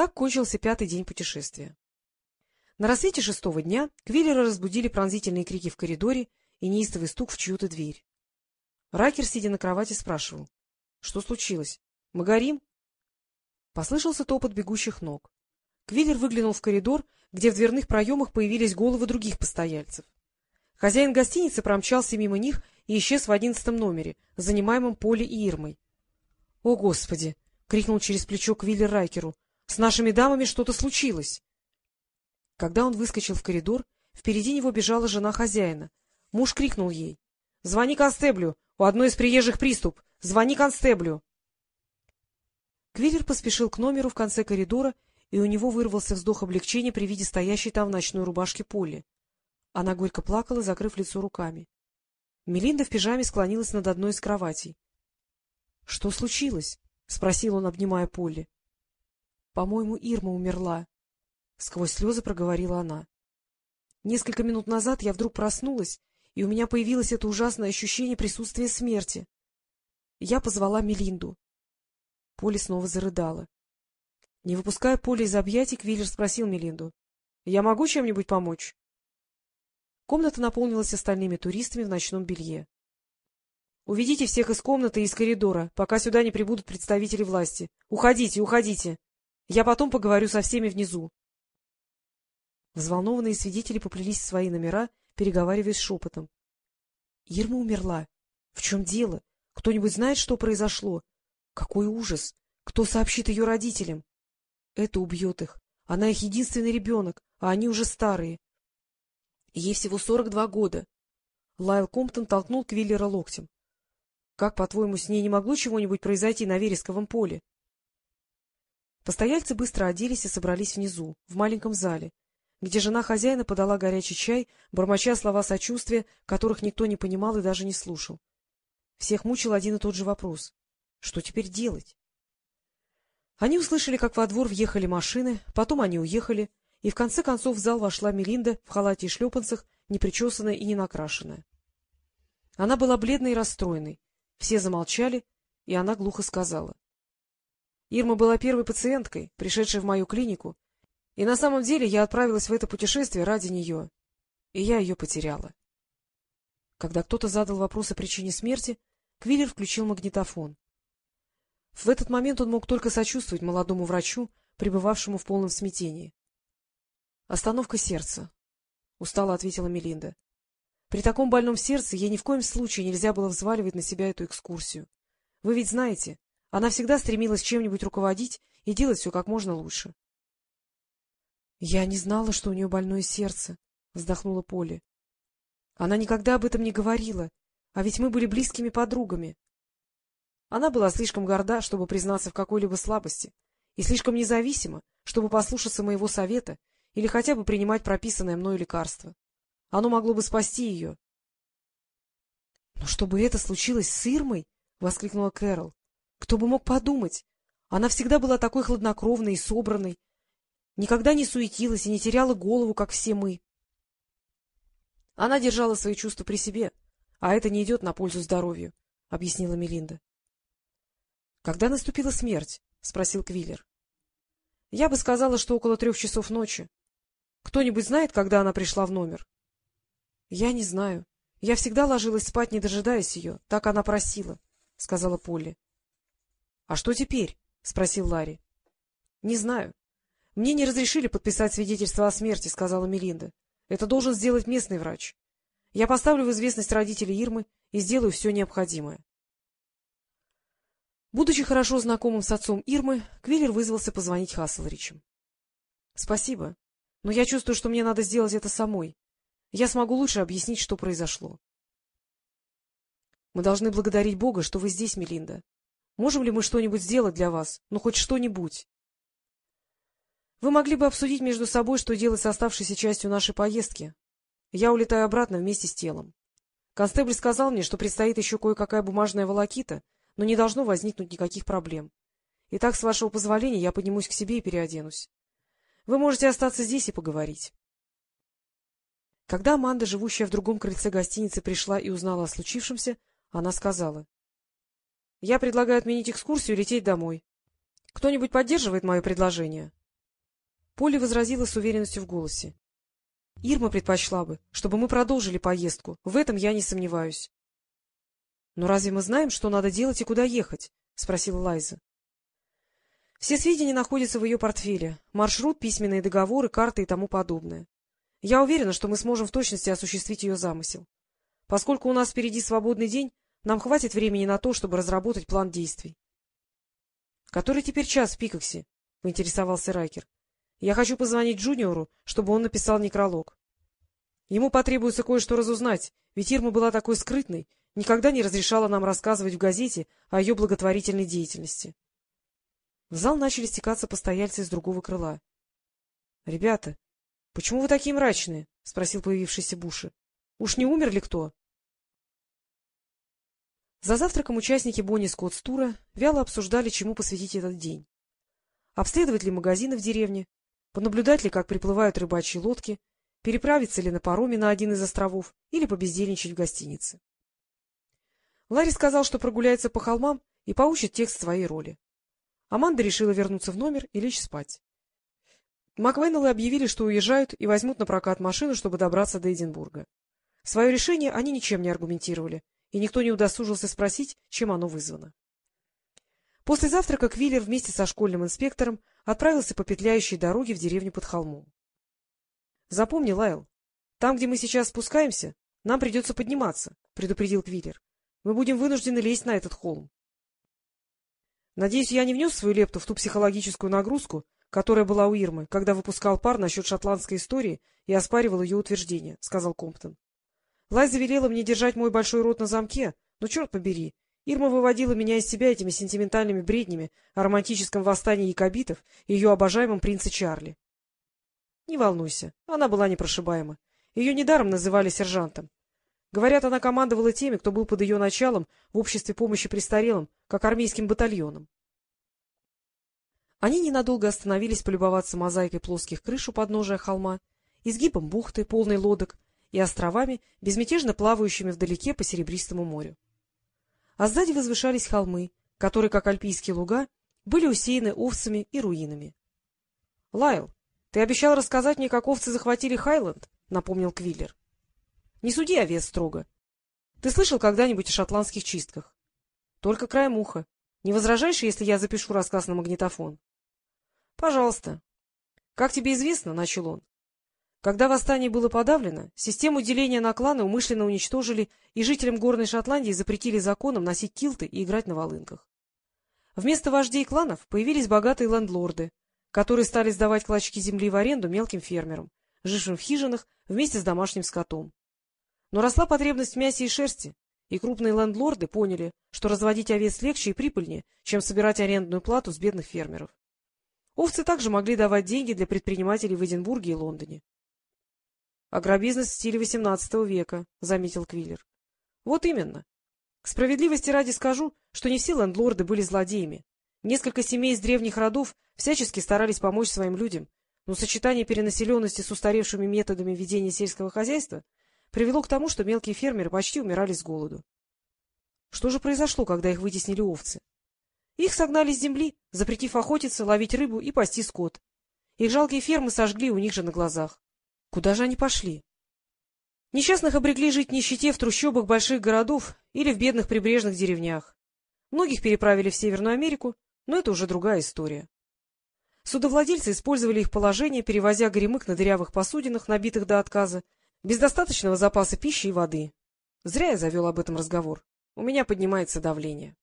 Так кончился 5-й день путешествия. На рассвете 6-го дня Квиллера разбудили пронзительные крики в коридоре и неистовый стук в чью-то дверь. Райкер, сидя на кровати, спрашивал: — Что случилось? Мы горим? Послышался топот бегущих ног. Квиллер выглянул в коридор, где в дверных проемах появились головы других постояльцев. Хозяин гостиницы промчался мимо них и исчез в 11-м номере, занимаемом Полли и Ирмой. — О, Господи! — крикнул через плечо Квиллер Райкеру. — С нашими дамами что-то случилось! Когда он выскочил в коридор, впереди него бежала жена хозяина. Муж крикнул ей: — Звони констеблю! У одной из приезжих приступ! Звони констеблю! Квиллер поспешил к номеру в конце коридора, и у него вырвался вздох облегчения при виде стоящей там в ночной рубашке Полли. Она горько плакала, закрыв лицо руками. Мелинда в пижаме склонилась над одной из кроватей. — Что случилось? — спросил он, обнимая Полли. — По-моему, Ирма умерла, — сквозь слезы проговорила она. — Несколько минут назад я вдруг проснулась, и у меня появилось это ужасное ощущение присутствия смерти. Я позвала Мелинду. Полли снова зарыдала. Не выпуская Полли из объятий, Квиллер спросил Мелинду: — Я могу чем-нибудь помочь? Комната наполнилась остальными туристами в ночном белье. — Уведите всех из комнаты и из коридора, пока сюда не прибудут представители власти. Уходите, уходите! Я потом поговорю со всеми внизу. Взволнованные свидетели поплелись в свои номера, переговариваясь шепотом. — Ирма умерла. В чем дело? Кто-нибудь знает, что произошло? Какой ужас! Кто сообщит ее родителям? Это убьет их. Она их единственный ребенок, а они уже старые. Ей всего 42 года. Лайл Комптон толкнул Квиллера локтем. — Как, по-твоему, с ней не могло чего-нибудь произойти на вересковом поле? Постояльцы быстро оделись и собрались внизу, в маленьком зале, где жена хозяина подала горячий чай, бормоча слова сочувствия, которых никто не понимал и даже не слушал. Всех мучил один и тот же вопрос: что теперь делать? Они услышали, как во двор въехали машины, потом они уехали, и в конце концов в зал вошла Мелинда в халате и шлепанцах, непричесанная и не накрашенная. Она была бледной и расстроенной. Все замолчали, и она глухо сказала: — Ирма была первой пациенткой, пришедшей в мою клинику, и на самом деле я отправилась в это путешествие ради нее, и я ее потеряла. Когда кто-то задал вопрос о причине смерти, Квиллер включил магнитофон. В этот момент он мог только сочувствовать молодому врачу, пребывавшему в полном смятении. — Остановка сердца, — устало ответила Мелинда. При таком больном сердце ей ни в коем случае нельзя было взваливать на себя эту экскурсию. Вы ведь знаете, она всегда стремилась чем-нибудь руководить и делать все как можно лучше. — Я не знала, что у нее больное сердце, — вздохнула Полли. — Она никогда об этом не говорила, а ведь мы были близкими подругами. Она была слишком горда, чтобы признаться в какой-либо слабости, и слишком независима, чтобы послушаться моего совета или хотя бы принимать прописанное мною лекарство. Оно могло бы спасти ее. — Но чтобы это случилось с Ирмой? — воскликнула Кэрол. — Кто бы мог подумать? Она всегда была такой хладнокровной и собранной, никогда не суетилась и не теряла голову, как все мы. Она держала свои чувства при себе, а это не идет на пользу здоровью, — объяснила Мелинда. — Когда наступила смерть? — спросил Квиллер. — Я бы сказала, что около 3 часов ночи. Кто-нибудь знает, когда она пришла в номер? — Я не знаю. Я всегда ложилась спать, не дожидаясь ее. Так она просила, — сказала Полли. — А что теперь? — спросил Ларри. — Не знаю. Мне не разрешили подписать свидетельство о смерти, — сказала Мелинда. — Это должен сделать местный врач. Я поставлю в известность родителей Ирмы и сделаю все необходимое. Будучи хорошо знакомым с отцом Ирмы, Квиллер вызвался позвонить Хасселричам. — Спасибо, но я чувствую, что мне надо сделать это самой. Я смогу лучше объяснить, что произошло. — Мы должны благодарить Бога, что вы здесь, Мелинда. Можем ли мы что-нибудь сделать для вас? Ну, хоть что-нибудь? Вы могли бы обсудить между собой, что делать с оставшейся частью нашей поездки. Я улетаю обратно вместе с телом. Констебль сказал мне, что предстоит еще кое-какая бумажная волокита, но не должно возникнуть никаких проблем. Итак, с вашего позволения, я поднимусь к себе и переоденусь. Вы можете остаться здесь и поговорить. Когда Аманда, живущая в другом крыльце гостиницы, пришла и узнала о случившемся, она сказала: — Я предлагаю отменить экскурсию и лететь домой. Кто-нибудь поддерживает мое предложение? Полли возразила с уверенностью в голосе. — Ирма предпочла бы, чтобы мы продолжили поездку. В этом я не сомневаюсь. — Но разве мы знаем, что надо делать и куда ехать? — спросила Лайза. — Все сведения находятся в ее портфеле. Маршрут, письменные договоры, карты и тому подобное. Я уверена, что мы сможем в точности осуществить ее замысел. Поскольку у нас впереди свободный день, нам хватит времени на то, чтобы разработать план действий. — Который теперь час в Пикоксе? — поинтересовался Райкер. — Я хочу позвонить Джуниору, чтобы он написал некролог. Ему потребуется кое-что разузнать, ведь Ирма была такой скрытной, никогда не разрешала нам рассказывать в газете о ее благотворительной деятельности. В зал начали стекаться постояльцы из другого крыла. — Ребята, почему вы такие мрачные? — спросил появившийся Буши. — Уж не умер ли кто? За завтраком участники Бонни Скотт-тура вяло обсуждали, чему посвятить этот день. Обследовать ли магазины в деревне, понаблюдать ли, как приплывают рыбачьи лодки, переправиться ли на пароме на один из островов или побездельничать в гостинице. Ларри сказал, что прогуляется по холмам и поучит текст своей роли. Аманда решила вернуться в номер и лечь спать. Маквеннеллы объявили, что уезжают и возьмут на прокат машину, чтобы добраться до Эдинбурга. Свое решение они ничем не аргументировали, и никто не удосужился спросить, чем оно вызвано. После завтрака Квиллер вместе со школьным инспектором отправился по петляющей дороге в деревню под холмом. — Запомни, Лайл, там, где мы сейчас спускаемся, нам придется подниматься, — предупредил Квиллер. — Мы будем вынуждены лезть на этот холм. — Надеюсь, я не внес свою лепту в ту психологическую нагрузку, которая была у Ирмы, когда выпускал пар насчет шотландской истории и оспаривал ее утверждения, — сказал Комптон. Лайза велела мне держать мой большой рот на замке, но, черт побери, Ирма выводила меня из себя этими сентиментальными бреднями о романтическом восстании якобитов и ее обожаемом принце Чарли. Не волнуйся, она была непрошибаема. Ее недаром называли сержантом. Говорят, она командовала теми, кто был под ее началом в обществе помощи престарелым, как армейским батальоном. Они ненадолго остановились полюбоваться мозаикой плоских крыш у подножия холма, изгибом бухты, полной лодок, и островами, безмятежно плавающими вдалеке по серебристому морю. А сзади возвышались холмы, которые, как альпийские луга, были усеяны овцами и руинами. — Лайл, ты обещал рассказать мне, как овцы захватили Хайленд, — напомнил Квиллер. — Не суди овец строго. Ты слышал когда-нибудь о шотландских чистках? — Только краем уха. Не возражаешь, если я запишу рассказ на магнитофон? — Пожалуйста. — Как тебе известно, — начал он, — когда восстание было подавлено, систему деления на кланы умышленно уничтожили, и жителям Горной Шотландии запретили законом носить килты и играть на волынках. Вместо вождей кланов появились богатые лендлорды, которые стали сдавать клочки земли в аренду мелким фермерам, жившим в хижинах вместе с домашним скотом. Но росла потребность в мясе и шерсти, и крупные лендлорды поняли, что разводить овец легче и прибыльнее, чем собирать арендную плату с бедных фермеров. Овцы также могли давать деньги для предпринимателей в Эдинбурге и Лондоне. — Агробизнес в стиле XVIII века, — заметил Квиллер. — Вот именно. К справедливости ради скажу, что не все лендлорды были злодеями. Несколько семей из древних родов всячески старались помочь своим людям, но сочетание перенаселенности с устаревшими методами ведения сельского хозяйства привело к тому, что мелкие фермеры почти умирали с голоду. Что же произошло, когда их вытеснили овцы? Их согнали с земли, запретив охотиться, ловить рыбу и пасти скот. Их жалкие фермы сожгли у них же на глазах. Куда же они пошли? Несчастных обрекли жить в нищете в трущобах больших городов или в бедных прибрежных деревнях. Многих переправили в Северную Америку, но это уже другая история. Судовладельцы использовали их положение, перевозя горемык на дырявых посудинах, набитых до отказа, без достаточного запаса пищи и воды. Зря я завел об этом разговор. У меня поднимается давление.